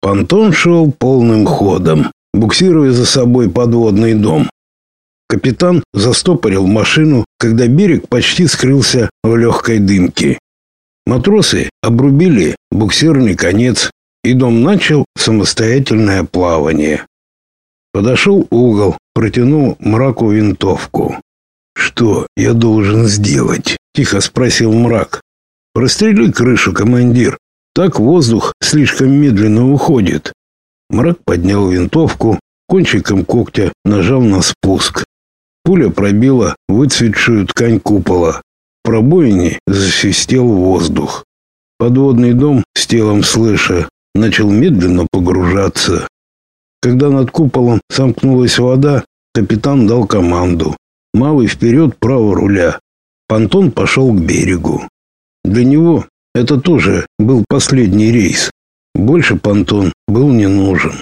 Понтон шел полным ходом, буксируя за собой подводный дом. Капитан застопорил машину, когда берег почти скрылся в легкой дымке. Матросы обрубили буксирный конец, и дом начал самостоятельное плавание. Подошел угол, протянул Мраку винтовку. «Что я должен сделать?» — тихо спросил Мрак. «Прострели крышу, командир. Так воздух слишком медленно уходит». Мрак поднял винтовку, кончиком когтя нажал на спуск. Пуля пробила выцветшую ткань купола. В пробоине засвистел воздух. Подводный дом с телом Слэша начал медленно погружаться. Когда над куполом сомкнулась вода, капитан дал команду: «Малый вперед, право руля». Понтон пошел к берегу. Для него это тоже был последний рейс. Больше понтон был не нужен.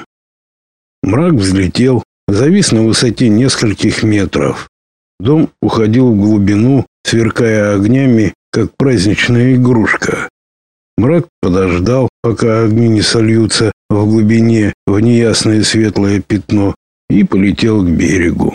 Мрак взлетел, завис на высоте нескольких метров. Дом уходил в глубину, сверкая огнями, как праздничная игрушка. Мрак подождал, пока огни не сольются в глубине в неясное светлое пятно, и полетел к берегу.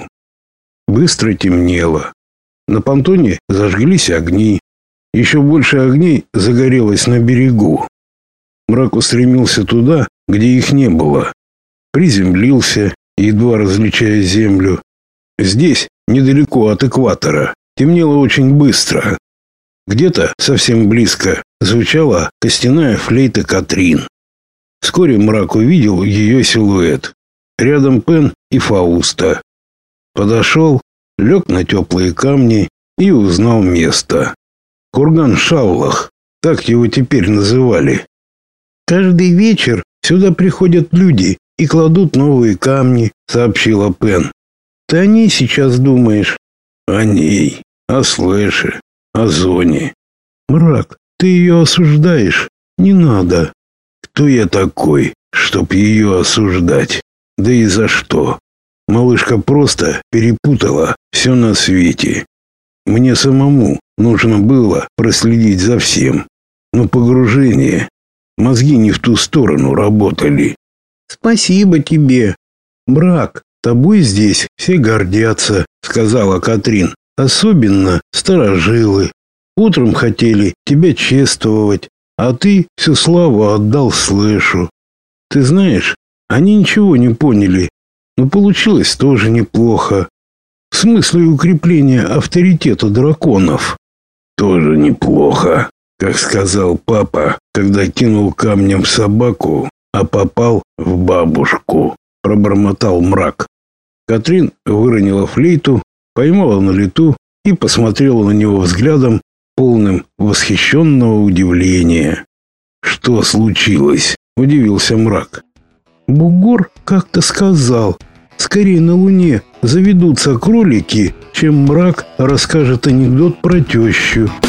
Быстро темнело. На понтоне зажглись огни. Еще больше огней загорелось на берегу. Мрак устремился туда, где их не было. Приземлился, едва различая землю. Здесь, недалеко от экватора, темнело очень быстро. Где-то совсем близко звучала костяная флейта Катрин. Вскоре Мрак увидел ее силуэт. Рядом Пен и Фауста. Подошел, лег на теплые камни и узнал место. Курган Шаллах, так его теперь называли. «Каждый вечер сюда приходят люди и кладут новые камни», — сообщила Пен. «Ты о ней сейчас думаешь?» «О ней, о Слэше, о Зоне». «Мрак, ты ее осуждаешь? Не надо». «Кто я такой, чтоб ее осуждать? Да и за что? Малышка просто перепутала все на свете. Мне самому нужно было проследить за всем, но погружение, мозги не в ту сторону работали». «Спасибо тебе. Мрак, тобой здесь все гордятся», — сказала Катрин. «Особенно старожилы. Утром хотели тебя чествовать, а ты всю славу отдал Слэшу. Ты знаешь, они ничего не поняли, но получилось тоже неплохо. В смысле укрепления авторитета драконов». «Тоже неплохо, как сказал папа, когда кинул камнем собаку, а попал в бабушку», — пробормотал Мрак. Катрин выронила флейту, поймала на лету и посмотрела на него взглядом, полным восхищенного удивления. «Что случилось?» — удивился Мрак. «Бугор как-то сказал, скорее на Луне заведутся кролики, чем Мрак расскажет анекдот про тещу».